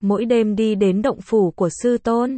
mỗi đêm đi đến động phủ của sư tôn.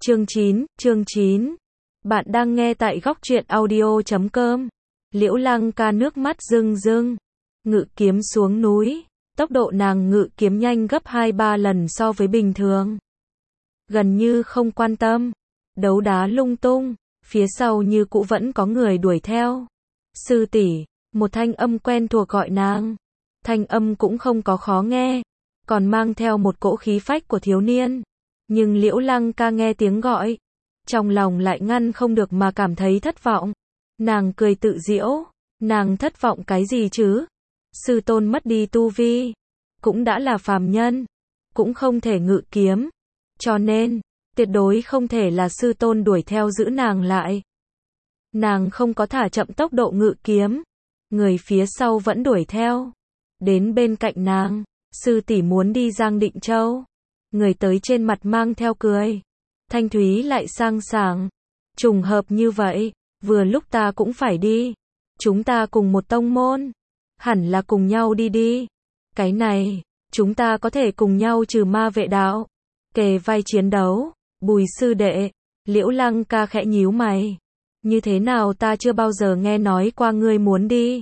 Chương 9. Bạn đang nghe tại góc truyện audio.com. Liễu Lăng Ca nước mắt rưng rưng, ngự kiếm xuống núi, tốc độ nàng ngự kiếm nhanh gấp 2-3 lần so với bình thường. Gần như không quan tâm, đấu đá lung tung, phía sau như cũ vẫn có người đuổi theo. Sư tỷ, một thanh âm quen thuộc gọi nàng. Thanh âm cũng không có khó nghe, còn mang theo một cỗ khí phách của thiếu niên. Nhưng Liễu Lăng Ca nghe tiếng gọi, trong lòng lại ngăn không được mà cảm thấy thất vọng. Nàng cười tự giễu, nàng thất vọng cái gì chứ? Sư tôn mất đi tu vi, cũng đã là phàm nhân, cũng không thể ngự kiếm, cho nên, tuyệt đối không thể là sư tôn đuổi theo giữ nàng lại. Nàng không có thả chậm tốc độ ngự kiếm, người phía sau vẫn đuổi theo. Đến bên cạnh nàng, sư tỷ muốn đi Giang Định Châu. Người tới trên mặt mang theo cười, thanh thúy lại sang sảng. Trùng hợp như vậy, vừa lúc ta cũng phải đi. Chúng ta cùng một tông môn, hẳn là cùng nhau đi đi. Cái này, chúng ta có thể cùng nhau trừ ma vệ đạo, kề vai chiến đấu. Bùi sư đệ, Liễu Lăng Ca khẽ nhíu mày. Như thế nào ta chưa bao giờ nghe nói qua ngươi muốn đi?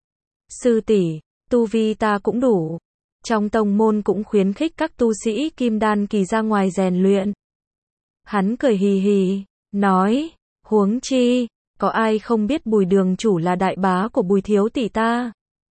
Sư tỷ, tu vi ta cũng đủ. Trong tông môn cũng khuyến khích các tu sĩ kim đan kỳ ra ngoài rèn luyện. Hắn cười hì hì, nói, huống chi, có ai không biết Bùi đường chủ là đại bá của Bùi thiếu tỷ ta.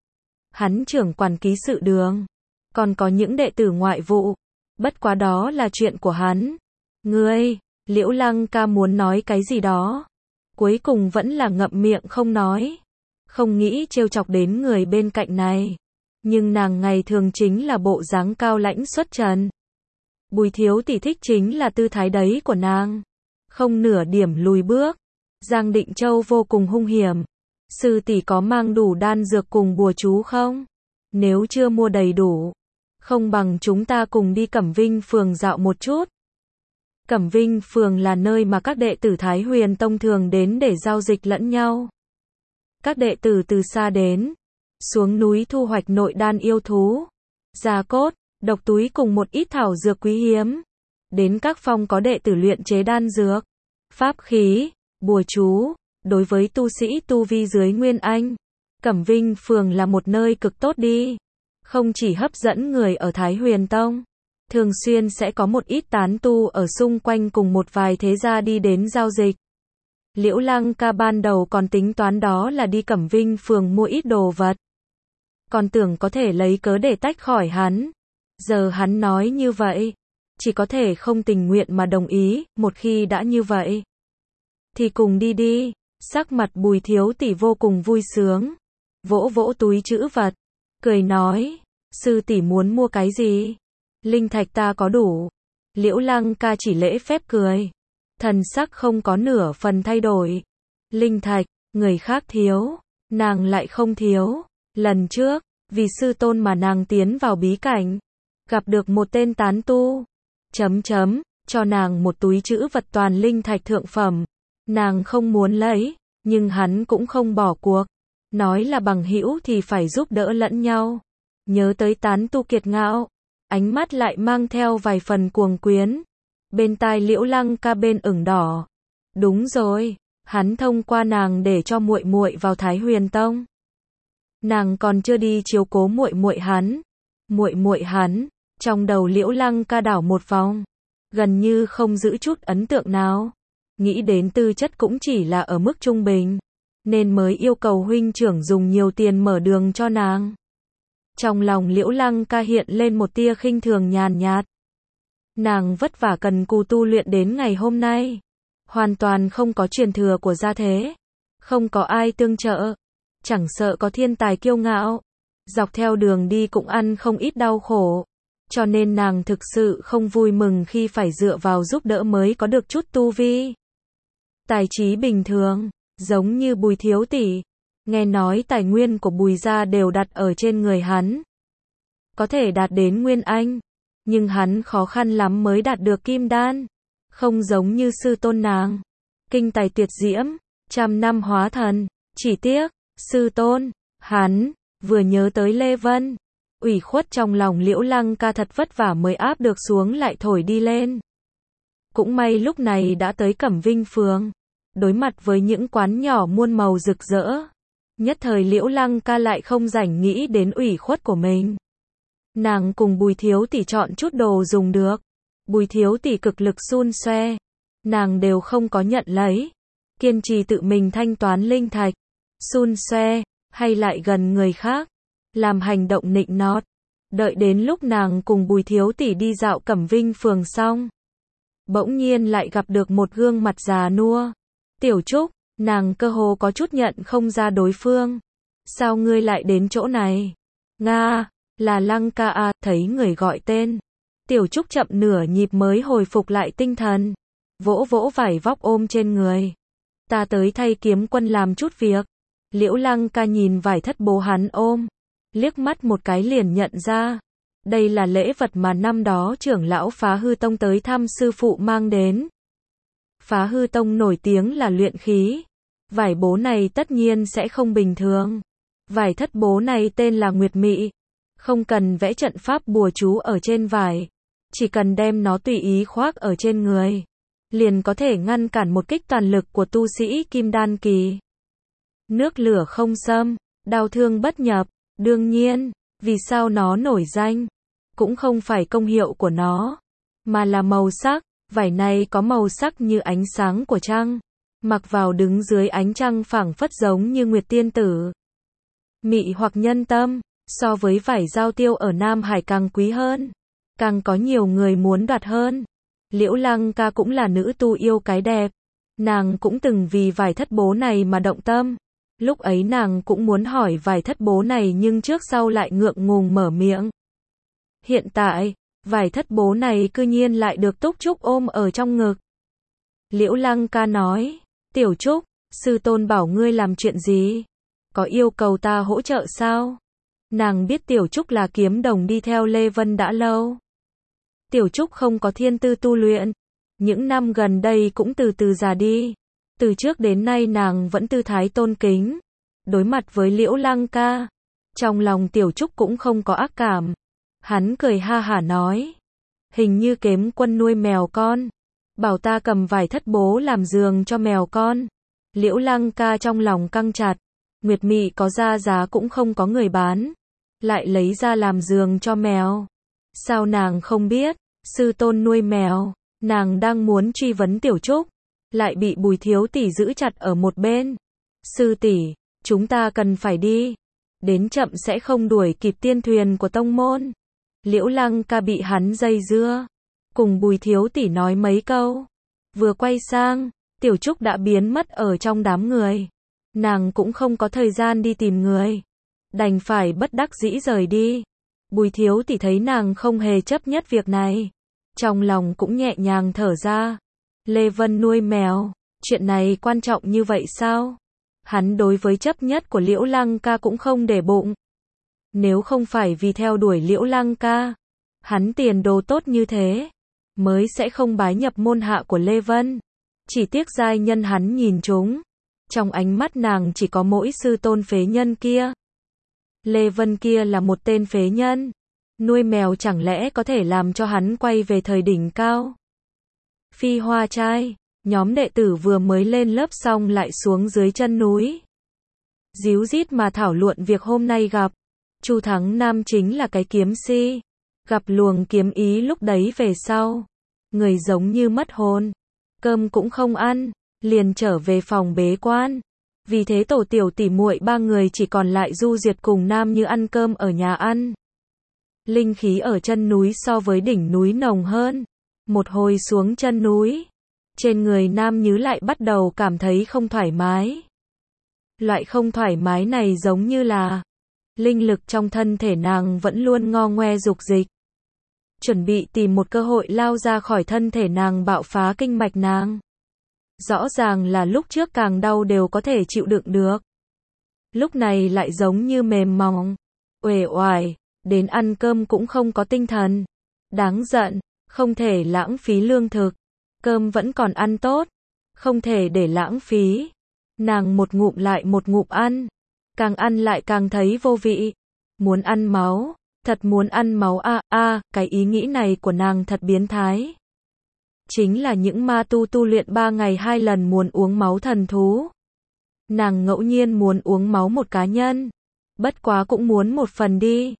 Hắn trưởng quản ký sự đường, còn có những đệ tử ngoại vụ, bất quá đó là chuyện của hắn. Ngươi, Liễu Lăng Ca muốn nói cái gì đó, cuối cùng vẫn là ngậm miệng không nói. Không nghĩ trêu chọc đến người bên cạnh này. Nhưng nàng ngày thường chính là bộ dáng cao lãnh xuất trần. Bùi thiếu tỷ thích chính là tư thái đấy của nàng, không nửa điểm lùi bước. Giang Định Châu vô cùng hung hiểm. Sư tỷ có mang đủ đan dược cùng bùa chú không? Nếu chưa mua đầy đủ, không bằng chúng ta cùng đi Cẩm Vinh phường dạo một chút. Cẩm Vinh phường là nơi mà các đệ tử Thái Huyền Tông thường đến để giao dịch lẫn nhau. Các đệ tử từ xa đến, xuống núi thu hoạch nội đan yêu thú, da cốt, độc túi cùng một ít thảo dược quý hiếm. Đến các phong có đệ tử luyện chế đan dược, pháp khí, bùa chú. Đối với tu sĩ tu vi dưới Nguyên Anh, Cẩm Vinh phường là một nơi cực tốt đi. Không chỉ hấp dẫn người ở Thái Huyền Tông, thường xuyên sẽ có một ít tán tu ở xung quanh cùng một vài thế gia đi đến giao dịch. Liễu Lăng Ca ban đầu còn tính toán đó là đi Cẩm Vinh phường mua ít đồ vật, còn tưởng có thể lấy cớ để tách khỏi hắn. Giờ hắn nói như vậy, chỉ có thể không tình nguyện mà đồng ý. Một khi đã như vậy, thì cùng đi đi. Sắc mặt Bùi thiếu tỷ vô cùng vui sướng, vỗ vỗ túi trữ vật, cười nói, sư tỷ muốn mua cái gì? Linh thạch ta có đủ. Liễu Lăng Ca chỉ lễ phép cười, thần sắc không có nửa phần thay đổi. Linh thạch, người khác thiếu, nàng lại không thiếu. Lần trước, vì sư tôn mà nàng tiến vào bí cảnh, gặp được một tên tán tu, cho nàng một túi trữ vật toàn linh thạch thượng phẩm. Nàng không muốn lấy, nhưng hắn cũng không bỏ cuộc, nói là bằng hữu thì phải giúp đỡ lẫn nhau. Nhớ tới tán tu kiệt ngạo, ánh mắt lại mang theo vài phần cuồng quyến. Bên tai Liễu Lăng Ca bên ửng đỏ. Đúng rồi, hắn thông qua nàng để cho muội muội vào Thái Huyền Tông. Nàng còn chưa đi chiếu cố muội muội hắn. Muội muội hắn, trong đầu Liễu Lăng Ca đảo một vòng, gần như không giữ chút ấn tượng nào. Nghĩ đến tư chất cũng chỉ là ở mức trung bình, nên mới yêu cầu huynh trưởng dùng nhiều tiền mở đường cho nàng. Trong lòng Liễu Lăng Ca hiện lên một tia khinh thường nhàn nhạt. Nàng vất vả cần cù tu luyện đến ngày hôm nay, hoàn toàn không có truyền thừa của gia thế, không có ai tương trợ, chẳng sợ có thiên tài kiêu ngạo, dọc theo đường đi cũng ăn không ít đau khổ, cho nên nàng thực sự không vui mừng khi phải dựa vào giúp đỡ mới có được chút tu vi. Tài trí bình thường, giống như Bùi thiếu tỷ, nghe nói tài nguyên của Bùi gia đều đặt ở trên người hắn, có thể đạt đến Nguyên Anh, nhưng hắn khó khăn lắm mới đạt được kim đan, không giống như sư tôn nàng, kinh tài tuyệt diễm, 100 năm hóa thần. Chỉ tiếc, sư tôn, hắn vừa nhớ tới Lê Vân, Ủy khuất trong lòng Liễu Lăng Ca thật vất vả mới áp được xuống lại thổi đi lên. Cũng may lúc này đã tới Cẩm Vinh Phường. Đối mặt với những quán nhỏ muôn màu rực rỡ. Nhất thời Liễu Lăng Ca lại không rảnh nghĩ đến ủy khuất của mình. Nàng cùng Bùi Thiếu Tỷ chọn chút đồ dùng được. Bùi Thiếu Tỷ cực lực xun xoe. Nàng đều không có nhận lấy. Kiên trì tự mình thanh toán linh thạch. Xun xoe, hay lại gần người khác. Làm hành động nịnh nọt. Đợi đến lúc nàng cùng Bùi Thiếu Tỷ đi dạo Cẩm Vinh Phường xong. Bỗng nhiên lại gặp được một gương mặt già nua. Tiểu Trúc, nàng cơ hồ có chút nhận không ra đối phương. Sao ngươi lại đến chỗ này? Nga, là Lăng Ca à, thấy người gọi tên. Tiểu Trúc chậm nửa nhịp mới hồi phục lại tinh thần. Vỗ vỗ vải vóc ôm trên người. Ta tới thay Kiếm Quân làm chút việc. Liễu Lăng Ca nhìn vải thất bố hắn ôm. Liếc mắt một cái liền nhận ra. Đây là lễ vật mà năm đó trưởng lão Phá Hư Tông tới thăm sư phụ mang đến. Phá Hư Tông nổi tiếng là luyện khí. Vải bố này tất nhiên sẽ không bình thường. Vải thất bố này tên là Nguyệt Mị. Không cần vẽ trận pháp bùa chú ở trên vải. Chỉ cần đem nó tùy ý khoác ở trên người. Liền có thể ngăn cản một kích toàn lực của tu sĩ Kim Đan Kỳ. Nước lửa không xâm, đao thương bất nhập. Đương nhiên, vì sao nó nổi danh? Cũng không phải công hiệu của nó, mà là màu sắc. Vải này có màu sắc như ánh sáng của trăng. Mặc vào đứng dưới ánh trăng phảng phất giống như Nguyệt Tiên Tử. Mị hoặc nhân tâm, so với vải giao tiêu ở Nam Hải càng quý hơn. Càng có nhiều người muốn đoạt hơn. Liễu Lăng Ca cũng là nữ tu yêu cái đẹp. Nàng cũng từng vì vải thất bố này mà động tâm. Lúc ấy nàng cũng muốn hỏi vải thất bố này nhưng trước sau lại ngượng ngùng mở miệng. Hiện tại, vải thất bố này cư nhiên lại được Túc Trúc ôm ở trong ngực. Liễu Lăng Ca nói, Tiểu Trúc, sư tôn bảo ngươi làm chuyện gì? Có yêu cầu ta hỗ trợ sao? Nàng biết Tiểu Trúc là kiếm đồng đi theo Lê Vân đã lâu. Tiểu Trúc không có thiên tư tu luyện. Những năm gần đây cũng từ từ già đi. Từ trước đến nay nàng vẫn tư thái tôn kính. Đối mặt với Liễu Lăng Ca. Trong lòng Tiểu Trúc cũng không có ác cảm. Hắn cười ha hả nói. Hình như Kiếm Quân nuôi mèo con. Bảo ta cầm vải thất bố làm giường cho mèo con. Liễu Lăng Ca trong lòng căng chặt. Nguyệt Mị có ra giá cũng không có người bán. Lại lấy ra làm giường cho mèo. Sao nàng không biết? Sư tôn nuôi mèo. Nàng đang muốn truy vấn Tiểu Trúc. Lại bị Bùi Thiếu Tỷ giữ chặt ở một bên. Sư tỷ, chúng ta cần phải đi. Đến chậm sẽ không đuổi kịp tiên thuyền của tông môn. Liễu Lăng Ca bị hắn dây dưa. Cùng Bùi Thiếu Tỷ nói mấy câu. Vừa quay sang, Tiểu Trúc đã biến mất ở trong đám người. Nàng cũng không có thời gian đi tìm người. Đành phải bất đắc dĩ rời đi. Bùi Thiếu Tỷ thấy nàng không hề chấp nhất việc này. Trong lòng cũng nhẹ nhàng thở ra. Lê Vân nuôi mèo, chuyện này quan trọng như vậy sao? Hắn đối với chấp nhất của Liễu Lăng Ca cũng không để bụng. Nếu không phải vì theo đuổi Liễu Lăng Ca, hắn tiền đồ tốt như thế, mới sẽ không bái nhập môn hạ của Lê Vân. Chỉ tiếc giai nhân hắn nhìn trúng. Trong ánh mắt nàng chỉ có mỗi sư tôn phế nhân kia. Lê Vân kia là một tên phế nhân. Nuôi mèo chẳng lẽ có thể làm cho hắn quay về thời đỉnh cao? Phi Hoa Trai, nhóm đệ tử vừa mới lên lớp xong lại xuống dưới chân núi. Díu dít mà thảo luận việc hôm nay gặp. Chu Thắng Nam chính là cái kiếm si. Gặp luồng kiếm ý lúc đấy về sau. Người giống như mất hồn. Cơm cũng không ăn, liền trở về phòng bế quan. Vì thế tổ tiểu tỉ muội ba người chỉ còn lại Du Diệt cùng Nam Như ăn cơm ở nhà ăn. Linh khí ở chân núi so với đỉnh núi nồng hơn. Một hồi xuống chân núi, trên người Nam Như lại bắt đầu cảm thấy không thoải mái. Loại không thoải mái này giống như là linh lực trong thân thể nàng vẫn luôn ngo ngoe dục dịch. Chuẩn bị tìm một cơ hội lao ra khỏi thân thể nàng bạo phá kinh mạch nàng. Rõ ràng là lúc trước càng đau đều có thể chịu đựng được. Lúc này lại giống như mềm mỏng, uể oải, đến ăn cơm cũng không có tinh thần. Đáng giận, không thể lãng phí lương thực. Cơm vẫn còn ăn tốt, không thể để lãng phí. Nàng một ngụm lại một ngụm ăn, càng ăn lại càng thấy vô vị. Muốn ăn máu, Thật muốn ăn máu cái ý nghĩ này của nàng thật biến thái. Chính là những ma tu luyện 3 ngày 2 lần muốn uống máu thần thú. Nàng ngẫu nhiên muốn uống máu một cá nhân. Bất quá cũng muốn một phần đi.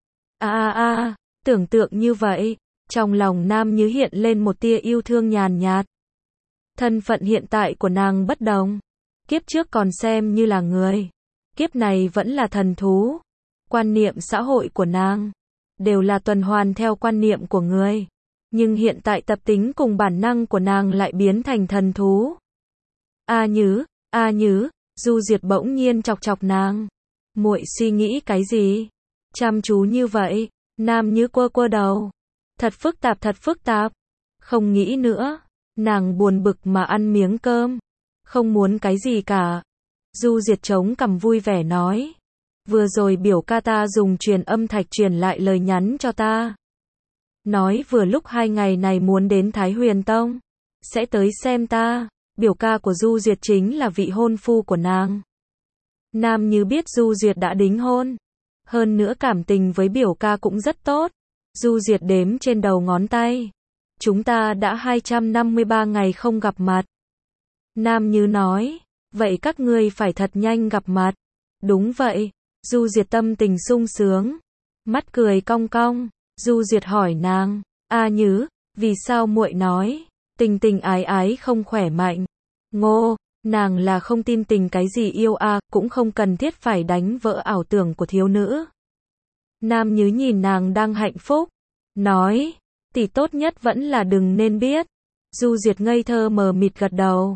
Tưởng tượng như vậy, trong lòng Nam Như hiện lên một tia yêu thương nhàn nhạt. Thân phận hiện tại của nàng bất đồng. Kiếp trước còn xem như là người. Kiếp này vẫn là thần thú. Quan niệm xã hội của nàng đều là tuần hoàn theo quan niệm của người. Nhưng hiện tại tập tính cùng bản năng của nàng lại biến thành thần thú. A Nhứ, Du Duyệt bỗng nhiên chọc nàng. Muội suy nghĩ cái gì? Chăm chú như vậy, Nam Như quơ đầu. Thật phức tạp. Không nghĩ nữa. Nàng buồn bực mà ăn miếng cơm. Không muốn cái gì cả. Du Duyệt chống cằm vui vẻ nói. Vừa rồi biểu ca ta dùng truyền âm thạch truyền lại lời nhắn cho ta. Nói vừa lúc 2 ngày này muốn đến Thái Huyền Tông. Sẽ tới xem ta. Biểu ca của Du Duyệt chính là vị hôn phu của nàng. Nam Như biết Du Duyệt đã đính hôn. Hơn nữa cảm tình với biểu ca cũng rất tốt. Du Duyệt đếm trên đầu ngón tay. Chúng ta đã 253 ngày không gặp mặt. Nam Như nói. Vậy các ngươi phải thật nhanh gặp mặt. Đúng vậy. Du Duyệt tâm tình sung sướng. Mắt cười cong cong. Du Duyệt hỏi nàng. Nhứ, vì sao muội nói tình ái không khỏe mạnh? Ngô, nàng là không tin tình cái gì yêu cũng không cần thiết phải đánh vỡ ảo tưởng của thiếu nữ. Nam Như nhìn nàng đang hạnh phúc. Nói, tỷ tốt nhất vẫn là đừng nên biết. Du Duyệt ngây thơ mờ mịt gật đầu.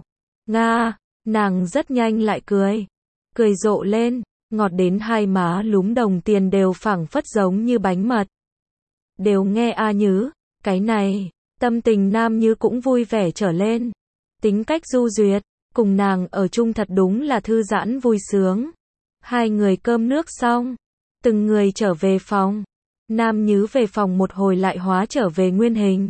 Nàng rất nhanh lại cười. Cười rộ lên, ngọt đến hai má lúm đồng tiền đều phảng phất giống như bánh mật. Đều nghe Nhứ, cái này, tâm tình Nam Như cũng vui vẻ trở lên. Tính cách Du Duyệt, cùng nàng ở chung thật đúng là thư giãn vui sướng. Hai người cơm nước xong, từng người trở về phòng. Nam Như về phòng một hồi lại hóa trở về nguyên hình.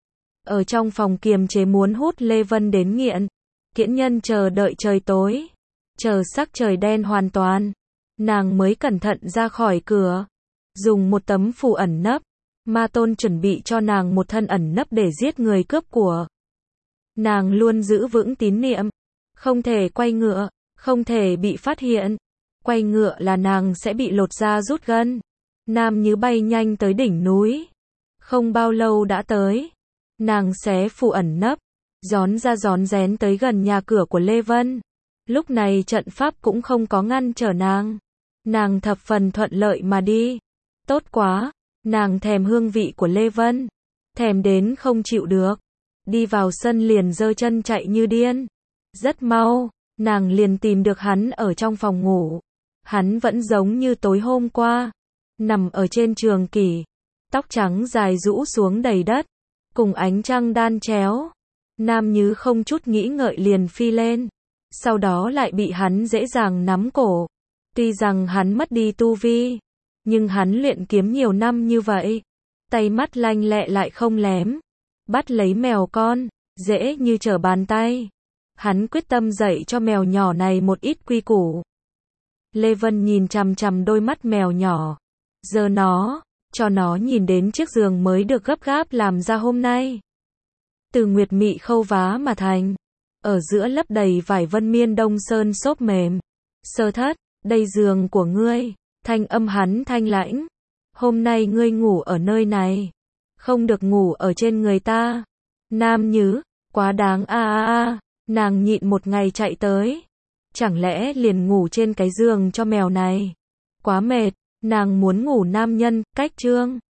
Ở trong phòng kiềm chế muốn hút Lê Vân đến nghiện. Kiễn Nhân chờ đợi trời tối. Chờ sắc trời đen hoàn toàn. Nàng mới cẩn thận ra khỏi cửa. Dùng một tấm phù ẩn nấp. Ma Tôn chuẩn bị cho nàng một thân ẩn nấp để giết người cướp của. Nàng luôn giữ vững tín niệm. Không thể quay ngựa. Không thể bị phát hiện. Quay ngựa là nàng sẽ bị lột da rút gân. Nam Như bay nhanh tới đỉnh núi. Không bao lâu đã tới. Nàng xé phù ẩn nấp. Gión ra gión rén tới gần nhà cửa của Lê Vân. Lúc này trận pháp cũng không có ngăn trở nàng. Nàng thập phần thuận lợi mà đi. Tốt quá. Nàng thèm hương vị của Lê Vân. Thèm đến không chịu được. Đi vào sân liền giơ chân chạy như điên. Rất mau, nàng liền tìm được hắn ở trong phòng ngủ. Hắn vẫn giống như tối hôm qua. Nằm ở trên trường kỷ. Tóc trắng dài rũ xuống đầy đất. Cùng ánh trăng đan chéo. Nam Như không chút nghĩ ngợi liền phi lên. Sau đó lại bị hắn dễ dàng nắm cổ. Tuy rằng hắn mất đi tu vi. Nhưng hắn luyện kiếm nhiều năm như vậy. Tay mắt lanh lẹ lại không lém. Bắt lấy mèo con. Dễ như trở bàn tay. Hắn quyết tâm dạy cho mèo nhỏ này một ít quy củ. Lê Vân nhìn chằm chằm đôi mắt mèo nhỏ. Giờ nó, cho nó nhìn đến chiếc giường mới được gấp gáp làm ra hôm nay. Từ nguyệt mị khâu vá mà thành. Ở giữa lấp đầy vải vân miên đông sơn xốp mềm. Sơ Thất, đây giường của ngươi. Thanh âm hắn thanh lãnh. Hôm nay ngươi ngủ ở nơi này. Không được ngủ ở trên người ta. Nam Như, quá đáng nàng nhịn một ngày chạy tới. Chẳng lẽ liền ngủ trên cái giường cho mèo này. Quá mệt, nàng muốn ngủ nam nhân, cách chương.